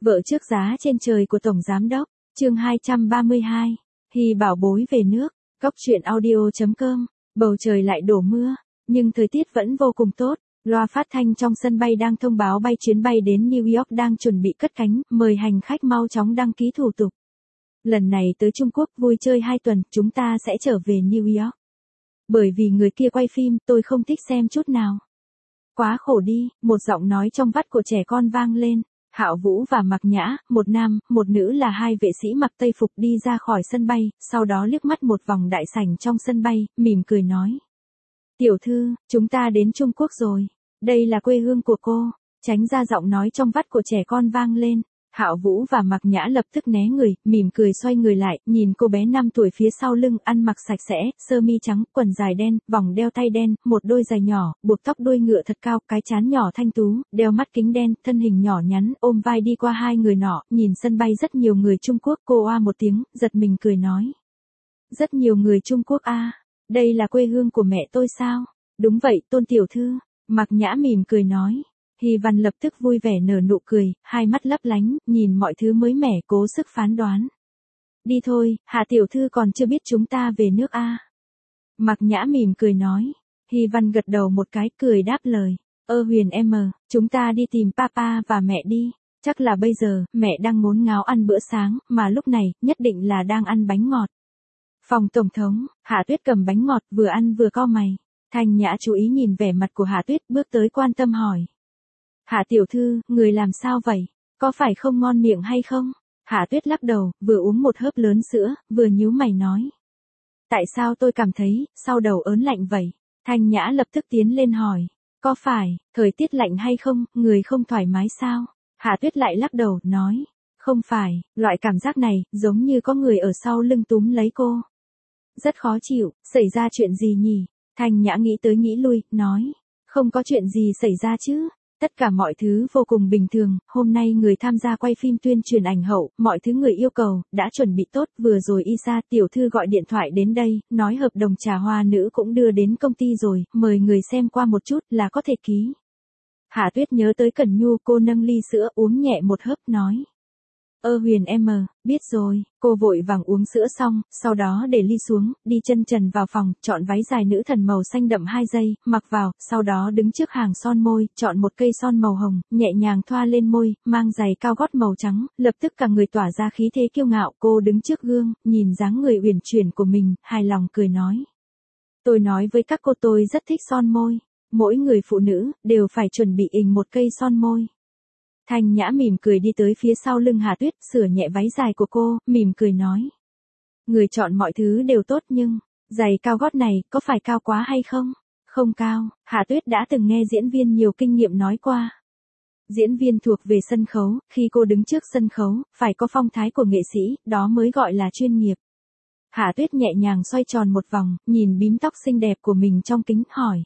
Vợ trước giá trên trời của Tổng Giám đốc, chương 232, Hy bảo bối về nước, Cóc truyện audio.com, bầu trời lại đổ mưa, nhưng thời tiết vẫn vô cùng tốt, loa phát thanh trong sân bay đang thông báo chuyến bay đến New York đang chuẩn bị cất cánh, mời hành khách mau chóng đăng ký thủ tục. Lần này tới Trung Quốc vui chơi 2 tuần, chúng ta sẽ trở về New York. Bởi vì người kia quay phim, tôi không thích xem chút nào. Quá khổ đi, một giọng nói trong vắt của trẻ con vang lên. Hạo Vũ và Mạc Nhã, một nam, một nữ là 2 vệ sĩ mặc tây phục đi ra khỏi sân bay, sau đó liếc mắt một vòng đại sảnh trong sân bay, mỉm cười nói. Tiểu thư, chúng ta đến Trung Quốc rồi. Đây là quê hương của cô. Tránh ra giọng nói trong vắt của trẻ con vang lên. Hạo Vũ và Mạc Nhã lập tức né người, mỉm cười xoay người lại, nhìn cô bé 5 tuổi phía sau lưng, ăn mặc sạch sẽ, sơ mi trắng, quần dài đen, vòng đeo tay đen, một đôi giày nhỏ, buộc tóc đuôi ngựa thật cao, cái trán nhỏ thanh tú, đeo mắt kính đen, thân hình nhỏ nhắn, ôm vai đi qua 2 người nọ, nhìn sân bay rất nhiều người Trung Quốc, cô oa một tiếng, giật mình cười nói. Rất nhiều người Trung Quốc a, đây là quê hương của mẹ tôi sao? Đúng vậy, Tôn tiểu thư, Mạc Nhã mỉm cười nói. Hy Văn lập tức vui vẻ nở nụ cười, hai mắt lấp lánh, nhìn mọi thứ mới mẻ, cố sức phán đoán. Đi thôi, Hạ tiểu thư còn chưa biết chúng ta về nước a. Mạc Nhã mỉm cười nói. Hy Văn gật đầu một cái, cười đáp lời. Huyền em, chúng ta đi tìm papa và mẹ đi. Chắc là bây giờ, mẹ đang ngốn ngáo ăn bữa sáng, mà lúc này, nhất định là đang ăn bánh ngọt. Phòng tổng thống, Hạ Tuyết cầm bánh ngọt, vừa ăn vừa cau mày. Thanh Nhã chú ý nhìn vẻ mặt của Hạ Tuyết, bước tới quan tâm hỏi. Hạ tiểu thư, người làm sao vậy? Có phải không ngon miệng hay không? Hạ Tuyết lắc đầu, vừa uống một hớp lớn sữa, vừa nhíu mày nói. Tại sao tôi cảm thấy, sau đầu ớn lạnh vậy? Thanh Nhã lập tức tiến lên hỏi. Có phải, thời tiết lạnh hay không, người không thoải mái sao? Hạ Tuyết lại lắc đầu, nói. Không phải, loại cảm giác này, giống như có người ở sau lưng túm lấy cô. Rất khó chịu, xảy ra chuyện gì nhỉ? Thanh Nhã nghĩ tới nghĩ lui, nói. Không có chuyện gì xảy ra chứ? Tất cả mọi thứ vô cùng bình thường, hôm nay người tham gia quay phim tuyên truyền ảnh hậu, mọi thứ người yêu cầu, đã chuẩn bị tốt, vừa rồi Isa tiểu thư gọi điện thoại đến đây, nói hợp đồng trà hoa nữ cũng đưa đến công ty rồi, mời người xem qua một chút là có thể ký. Hạ Tuyết nhớ tới Cẩn Nhu, cô nâng ly sữa uống nhẹ một hớp nói. Huyền em, biết rồi, cô vội vàng uống sữa xong, sau đó để ly xuống, đi chân trần vào phòng, chọn váy dài nữ thần màu xanh đậm 2 giây, mặc vào, sau đó đứng trước hàng son môi, chọn một cây son màu hồng, nhẹ nhàng thoa lên môi, mang giày cao gót màu trắng, lập tức cả người tỏa ra khí thế kiêu ngạo, cô đứng trước gương, nhìn dáng người uyển chuyển của mình, hài lòng cười nói. Tôi nói với các cô tôi rất thích son môi, mỗi người phụ nữ, đều phải chuẩn bị một cây son môi. Thanh Nhã mỉm cười đi tới phía sau lưng Hạ Tuyết, sửa nhẹ váy dài của cô, mỉm cười nói. Người chọn mọi thứ đều tốt nhưng, giày cao gót này, có phải cao quá hay không? Không cao, Hạ Tuyết đã từng nghe diễn viên nhiều kinh nghiệm nói qua. Diễn viên thuộc về sân khấu, khi cô đứng trước sân khấu, phải có phong thái của nghệ sĩ, đó mới gọi là chuyên nghiệp. Hạ Tuyết nhẹ nhàng xoay tròn một vòng, nhìn bím tóc xinh đẹp của mình trong kính, hỏi.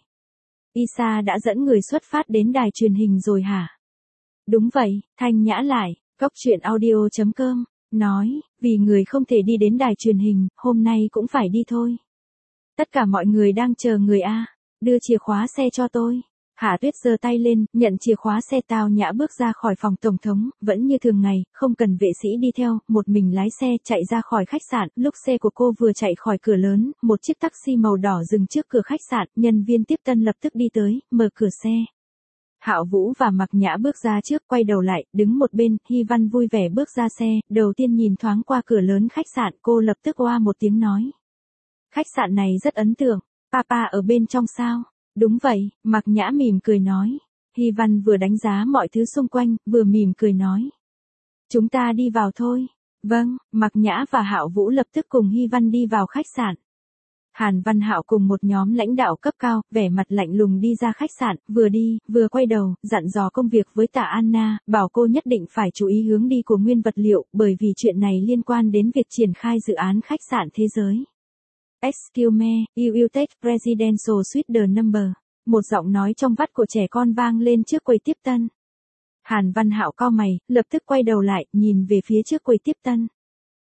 Isa đã dẫn người xuất phát đến đài truyền hình rồi hả? Đúng vậy, Thanh Nhã lại, Cóc truyện audio.com, nói, vì người không thể đi đến đài truyền hình, hôm nay cũng phải đi thôi. Tất cả mọi người đang chờ người a, đưa chìa khóa xe cho tôi. Hạ Tuyết giơ tay lên, nhận chìa khóa xe, tao nhã bước ra khỏi phòng tổng thống, vẫn như thường ngày, không cần vệ sĩ đi theo, một mình lái xe chạy ra khỏi khách sạn, lúc xe của cô vừa chạy khỏi cửa lớn, một chiếc taxi màu đỏ dừng trước cửa khách sạn, nhân viên tiếp tân lập tức đi tới, mở cửa xe. Hạo Vũ và Mạc Nhã bước ra trước, quay đầu lại, đứng một bên, Hy Văn vui vẻ bước ra xe, đầu tiên nhìn thoáng qua cửa lớn khách sạn, cô lập tức oa một tiếng nói. Khách sạn này rất ấn tượng, papa ở bên trong sao? Đúng vậy, Mạc Nhã mỉm cười nói. Hy Văn vừa đánh giá mọi thứ xung quanh, vừa mỉm cười nói. Chúng ta đi vào thôi. Vâng, Mạc Nhã và Hạo Vũ lập tức cùng Hy Văn đi vào khách sạn. Hàn Văn Hạo cùng một nhóm lãnh đạo cấp cao, vẻ mặt lạnh lùng đi ra khách sạn, vừa đi, vừa quay đầu, dặn dò công việc với Tạ Anna, bảo cô nhất định phải chú ý hướng đi của nguyên vật liệu, bởi vì chuyện này liên quan đến việc triển khai dự án khách sạn thế giới. Excuse me, you will take presidential suite the number. Một giọng nói trong vắt của trẻ con vang lên trước quầy tiếp tân. Hàn Văn Hạo cau mày, lập tức quay đầu lại, nhìn về phía trước quầy tiếp tân.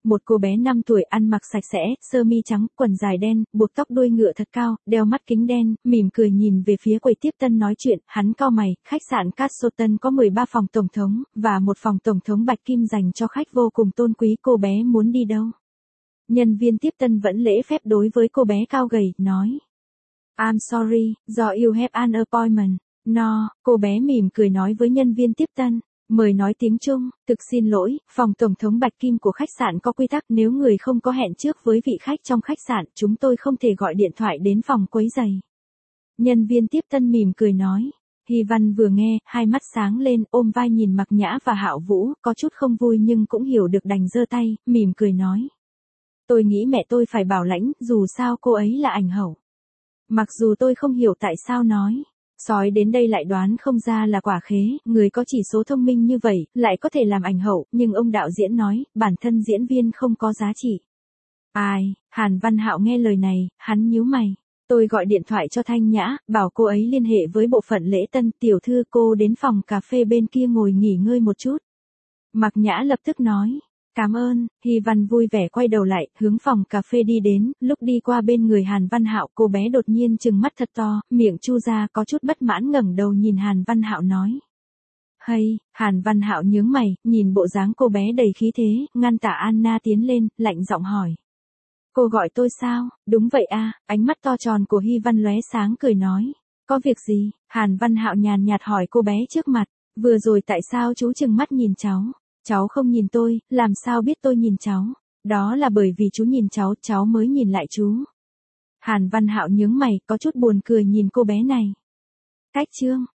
một cô bé 5 tuổi ăn mặc sạch sẽ, sơ mi trắng, quần dài đen, buộc tóc đuôi ngựa thật cao, đeo mắt kính đen, mỉm cười nhìn về phía quầy tiếp tân nói chuyện, hắn cau mày, khách sạn Cassoton có 13 phòng tổng thống, và một phòng tổng thống bạch kim dành cho khách vô cùng tôn quý, cô bé muốn đi đâu? Nhân viên tiếp tân vẫn lễ phép đối với cô bé cao gầy, nói. I'm sorry, do you have an appointment. No, cô bé mỉm cười nói với nhân viên tiếp tân. Mời nói tiếng Trung, thực xin lỗi, phòng tổng thống bạch kim của khách sạn có quy tắc nếu người không có hẹn trước với vị khách trong khách sạn, chúng tôi không thể gọi điện thoại đến phòng quấy giày. Nhân viên tiếp tân mỉm cười nói. Hy Văn vừa nghe, hai mắt sáng lên, ôm vai nhìn Mạc Nhã và Hạo Vũ, có chút không vui nhưng cũng hiểu được đành giơ tay, mỉm cười nói. Tôi nghĩ mẹ tôi phải bảo lãnh, dù sao cô ấy là ảnh hậu. Mặc dù tôi không hiểu tại sao nói. Sói đến đây lại đoán không ra là Quả Khế, người có chỉ số thông minh như vậy, lại có thể làm ảnh hậu, nhưng ông đạo diễn nói, bản thân diễn viên không có giá trị. Ai, Hàn Văn Hạo nghe lời này, hắn nhíu mày. Tôi gọi điện thoại cho Thanh Nhã, bảo cô ấy liên hệ với bộ phận lễ tân, tiểu thư cô đến phòng cà phê bên kia ngồi nghỉ ngơi một chút. Mạc Nhã lập tức nói. Cảm ơn, Hy Văn vui vẻ quay đầu lại, hướng phòng cà phê đi đến, lúc đi qua bên người Hàn Văn Hạo, cô bé đột nhiên trừng mắt thật to, miệng chu ra có chút bất mãn ngẩng đầu nhìn Hàn Văn Hạo nói. Hay, Hàn Văn Hạo nhướng mày, nhìn bộ dáng cô bé đầy khí thế, ngăn tả Anna tiến lên, lạnh giọng hỏi. Cô gọi tôi sao? Đúng vậy a, ánh mắt to tròn của Hy Văn lóe sáng cười nói. Có việc gì? Hàn Văn Hạo nhàn nhạt hỏi cô bé trước mặt, vừa rồi tại sao chú trừng mắt nhìn cháu? Cháu không nhìn tôi, làm sao biết tôi nhìn cháu? Đó là bởi vì chú nhìn cháu mới nhìn lại chú. Hàn Văn Hạo nhướng mày, có chút buồn cười nhìn cô bé này. Cách chương.